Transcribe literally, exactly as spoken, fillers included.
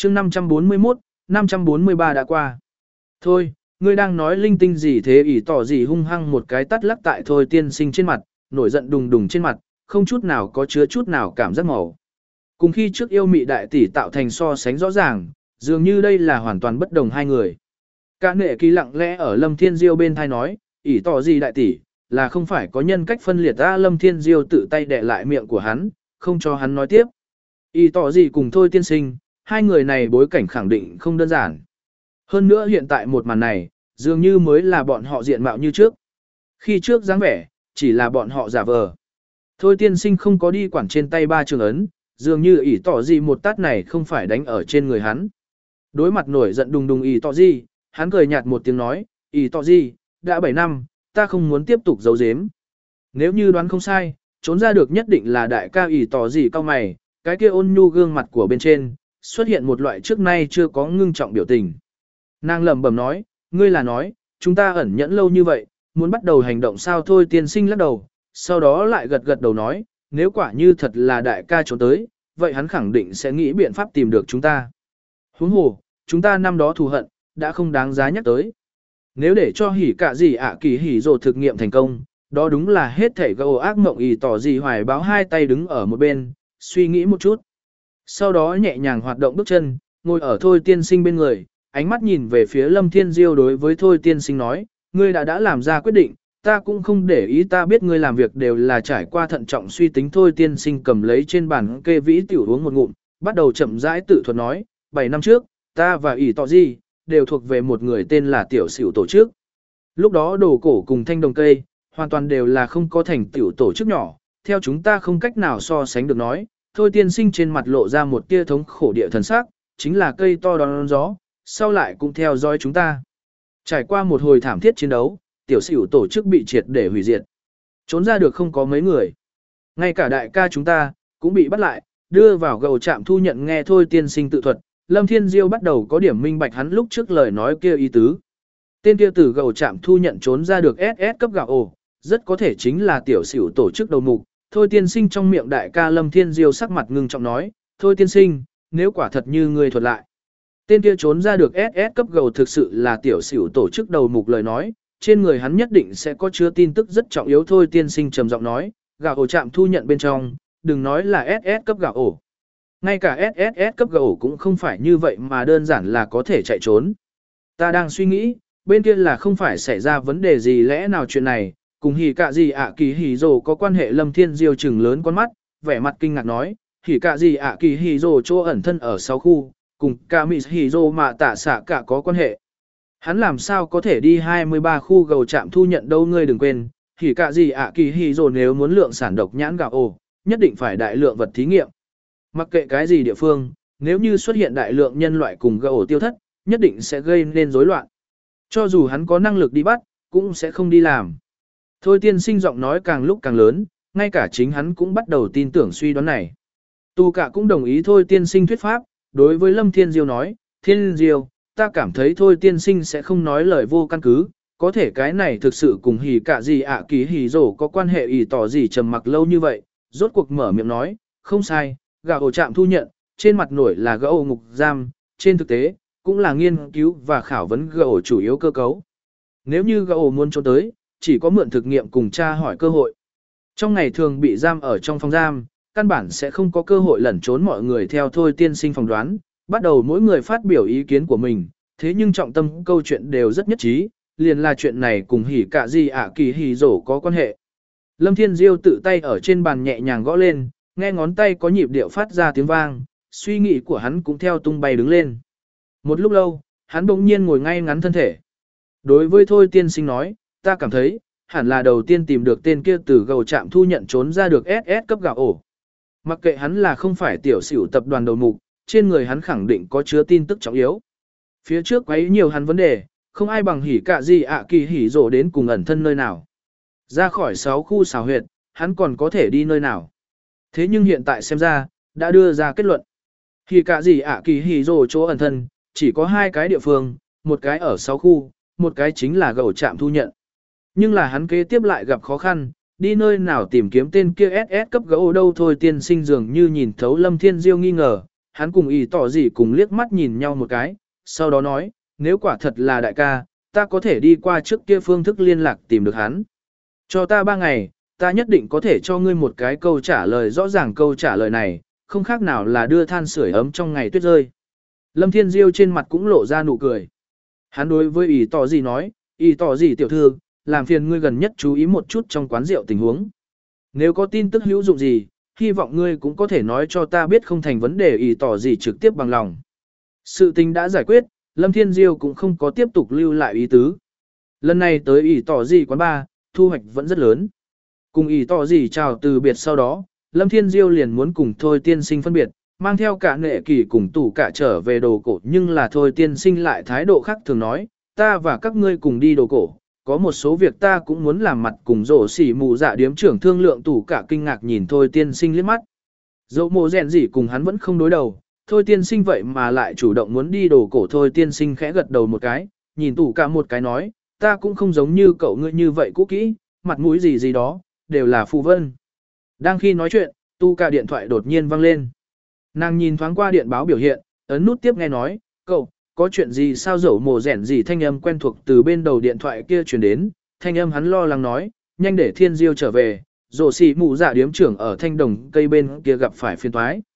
chương năm trăm bốn mươi mốt, năm trăm bốn mươi ba đã qua. Thôi, ngươi đang nói linh tinh gì thế? Ỷ tỏ gì hung hăng một cái tắt lắc tại Thôi tiên sinh trên mặt, nổi giận đùng đùng trên mặt, không chút nào có chứa chút nào cảm giác màu. Cùng khi trước yêu mị đại tỷ tạo thành so sánh rõ ràng, dường như đây là hoàn toàn bất đồng hai người. Cả nệ kỳ lặng lẽ ở Lâm Thiên Diêu bên thai nói, ỷ tỏ gì đại tỷ, là không phải có nhân cách phân liệt ra. Lâm Thiên Diêu tự tay đè lại miệng của hắn, không cho hắn nói tiếp. ỷ tỏ gì cùng Thôi tiên sinh, hai người này bối cảnh khẳng định không đơn giản. Hơn nữa hiện tại một màn này, dường như mới là bọn họ diện mạo như trước. Khi trước dáng vẻ, chỉ là bọn họ giả vờ. Thôi tiên sinh không có đi quản trên tay ba trường ấn, dường như ỷ tỏ gì một tát này không phải đánh ở trên người hắn. Đối mặt nổi giận đùng đùng ỷ tỏ gì, hắn cười nhạt một tiếng nói, ỷ tỏ gì, đã bảy năm, ta không muốn tiếp tục giấu giếm. Nếu như đoán không sai, trốn ra được nhất định là đại ca ỷ tỏ gì cao mày, cái kia ôn nhu gương mặt của bên trên, xuất hiện một loại trước nay chưa có ngưng trọng biểu tình. Nàng lẩm bẩm nói, ngươi là nói, chúng ta ẩn nhẫn lâu như vậy, muốn bắt đầu hành động sao? Thôi tiên sinh lắc đầu, sau đó lại gật gật đầu nói, nếu quả như thật là đại ca trốn tới, vậy hắn khẳng định sẽ nghĩ biện pháp tìm được chúng ta. Huống hồ, chúng ta năm đó thù hận, đã không đáng giá nhắc tới. Nếu để cho hỉ cả gì ạ kỳ hỉ rồ thực nghiệm thành công, đó đúng là hết thể gầu ác mộng ỷ tỏ gì hoài báo hai tay đứng ở một bên, suy nghĩ một chút. Sau đó nhẹ nhàng hoạt động bước chân, ngồi ở Thôi tiên sinh bên người, ánh mắt nhìn về phía Lâm Thiên Diêu đối với Thôi tiên sinh nói, ngươi đã đã làm ra quyết định, ta cũng không để ý, ta biết ngươi làm việc đều là trải qua thận trọng suy tính. Thôi tiên sinh cầm lấy trên bàn kê vĩ tiểu uống một ngụm, bắt đầu chậm rãi tự thuật nói, bảy năm trước, ta và ỷ tỏ gì, đều thuộc về một người tên là tiểu xỉu tổ chức. Lúc đó đồ cổ cùng thanh đồng cây, hoàn toàn đều là không có thành tiểu tổ chức nhỏ, theo chúng ta không cách nào so sánh được nói. Thôi tiên sinh trên mặt lộ ra một tia thống khổ địa thần sắc, chính là cây to đón gió, sau lại cũng theo dõi chúng ta. Trải qua một hồi thảm thiết chiến đấu, tiểu xỉu tổ chức bị triệt để hủy diệt. Trốn ra được không có mấy người. Ngay cả đại ca chúng ta, cũng bị bắt lại, đưa vào gầu trạm thu nhận. Nghe Thôi tiên sinh tự thuật, Lâm Thiên Diêu bắt đầu có điểm minh bạch hắn lúc trước lời nói kia ý tứ. Tên kia từ gầu trạm thu nhận trốn ra được ét ét cấp gạo ổ, rất có thể chính là tiểu xỉu tổ chức đầu mục. Thôi tiên sinh trong miệng đại ca Lâm Thiên Diêu sắc mặt ngưng trọng nói, Thôi tiên sinh, nếu quả thật như ngươi thuật lại, tên kia trốn ra được ét ét cấp gầu thực sự là tiểu xỉu tổ chức đầu mục lời nói, trên người hắn nhất định sẽ có chứa tin tức rất trọng yếu. Thôi tiên sinh trầm giọng nói, gạo ổ trạm thu nhận bên trong, đừng nói là ét ét cấp gạo ổ. Ngay cả ét ét ét cấp gạo ổ cũng không phải như vậy mà đơn giản là có thể chạy trốn. Ta đang suy nghĩ, bên kia là không phải xảy ra vấn đề gì, lẽ nào chuyện này, cùng hỉ cả gì ạ kỳ hỉ rồ có quan hệ? Lâm Thiên Diêu trừng lớn con mắt, vẻ mặt kinh ngạc nói, hỉ cả gì ạ kỳ hỉ rồ chỗ ẩn thân ở sáu khu, cùng cả mỹ hỉ rồ mà tạ xạ cả có quan hệ. Hắn làm sao có thể đi hai mươi ba khu gầu trạm thu nhận đâu? Ngươi đừng quên, hỉ cả gì ạ kỳ hỉ rồ nếu muốn lượng sản độc nhãn gạo ổ, nhất định phải đại lượng vật thí nghiệm. Mặc kệ cái gì địa phương, nếu như xuất hiện đại lượng nhân loại cùng gạo ổ tiêu thất, nhất định sẽ gây nên rối loạn. Cho dù hắn có năng lực đi bắt, cũng sẽ không đi làm. Thôi tiên sinh giọng nói càng lúc càng lớn, ngay cả chính hắn cũng bắt đầu tin tưởng suy đoán này. Tu cả cũng đồng ý Thôi tiên sinh thuyết pháp, đối với Lâm Thiên Diêu nói, Thiên Diêu, ta cảm thấy Thôi tiên sinh sẽ không nói lời vô căn cứ, có thể cái này thực sự cùng hỉ cả gì ạ kỳ hỉ rổ có quan hệ. Ỷ tỏ gì trầm mặc lâu như vậy, rốt cuộc mở miệng nói, không sai, gạo ổ trạm thu nhận, trên mặt nổi là gạo ổ ngục giam, trên thực tế, cũng là nghiên cứu và khảo vấn gạo ổ chủ yếu cơ cấu. Nếu như gạo ổ muốn trốn tới, chỉ có mượn thực nghiệm cùng tra hỏi cơ hội. Trong ngày thường bị giam ở trong phòng giam, căn bản sẽ không có cơ hội lẩn trốn. Mọi người theo Thôi tiên sinh phỏng đoán, bắt đầu mỗi người phát biểu ý kiến của mình, thế nhưng trọng tâm câu chuyện đều rất nhất trí, liền là chuyện này cùng hỉ cả gì ạ kỳ hỉ rổ có quan hệ. Lâm Thiên Diêu tự tay ở trên bàn nhẹ nhàng gõ lên, nghe ngón tay có nhịp điệu phát ra tiếng vang, suy nghĩ của hắn cũng theo tung bay đứng lên. Một lúc lâu, hắn bỗng nhiên ngồi ngay ngắn thân thể. Đối với Thôi tiên sinh nói, ta cảm thấy, hẳn là đầu tiên tìm được tên kia từ gầu trạm thu nhận trốn ra được ét ét cấp gạo ổ. Mặc kệ hắn là không phải tiểu xỉu tập đoàn đầu mục, trên người hắn khẳng định có chứa tin tức trọng yếu. Phía trước quấy nhiều hắn vấn đề, không ai bằng hỉ cả gì ạ kỳ hỉ rổ đến cùng ẩn thân nơi nào. Ra khỏi sáu khu xào huyệt, hắn còn có thể đi nơi nào. Thế nhưng hiện tại xem ra, đã đưa ra kết luận. Hỉ cả gì ạ kỳ hỉ rổ chỗ ẩn thân, chỉ có hai cái địa phương, một cái ở sáu khu, một cái chính là gầu trạm thu nhận. Nhưng là hắn kế tiếp lại gặp khó khăn, đi nơi nào tìm kiếm tên kia ét ét cấp gấu đâu? Thôi tiên sinh dường như nhìn thấu Lâm Thiên Diêu nghi ngờ, hắn cùng ý tỏ gì cùng liếc mắt nhìn nhau một cái, sau đó nói, nếu quả thật là đại ca, ta có thể đi qua trước kia phương thức liên lạc tìm được hắn. Cho ta ba ngày, ta nhất định có thể cho ngươi một cái câu trả lời rõ ràng. Câu trả lời này, không khác nào là đưa than sưởi ấm trong ngày tuyết rơi. Lâm Thiên Diêu trên mặt cũng lộ ra nụ cười. Hắn đối với ý tỏ gì nói, ý tỏ gì tiểu thư, làm phiền ngươi gần nhất chú ý một chút trong quán rượu tình huống. Nếu có tin tức hữu dụng gì, hy vọng ngươi cũng có thể nói cho ta biết, không thành vấn đề. Ý tỏ gì trực tiếp bằng lòng. Sự tình đã giải quyết, Lâm Thiên Diêu cũng không có tiếp tục lưu lại ý tứ. Lần này tới ý tỏ gì quán bar, thu hoạch vẫn rất lớn. Cùng ý tỏ gì chào từ biệt sau đó, Lâm Thiên Diêu liền muốn cùng Thôi Tiên Sinh phân biệt, mang theo cả nệ kỳ cùng tủ cả trở về đồ cổ, nhưng là Thôi Tiên Sinh lại thái độ khác thường nói, ta và các ngươi cùng đi đồ cổ, có một số việc ta cũng muốn làm mặt cùng rổ xỉ mù dạ điếm trưởng thương lượng. Tủ cả kinh ngạc nhìn Thôi Tiên Sinh liếc mắt. Dẫu mồ rèn gì cùng hắn vẫn không đối đầu, Thôi Tiên Sinh vậy mà lại chủ động muốn đi đồ cổ. Thôi Tiên Sinh khẽ gật đầu một cái, nhìn tủ cả một cái nói, ta cũng không giống như cậu ngươi như vậy cũ kỹ, mặt mũi gì gì đó, đều là phù vân. Đang khi nói chuyện, tu cả điện thoại đột nhiên vang lên. Nàng nhìn thoáng qua điện báo biểu hiện, ấn nút tiếp nghe nói, cậu, có chuyện gì sao? Dẫu mồ rèn gì thanh âm quen thuộc từ bên đầu điện thoại kia truyền đến, thanh âm hắn lo lắng nói, nhanh để Thiên Diêu trở về, rổ xỉ mù dạ điếm trưởng ở thanh đồng cây bên kia gặp phải phiền toái.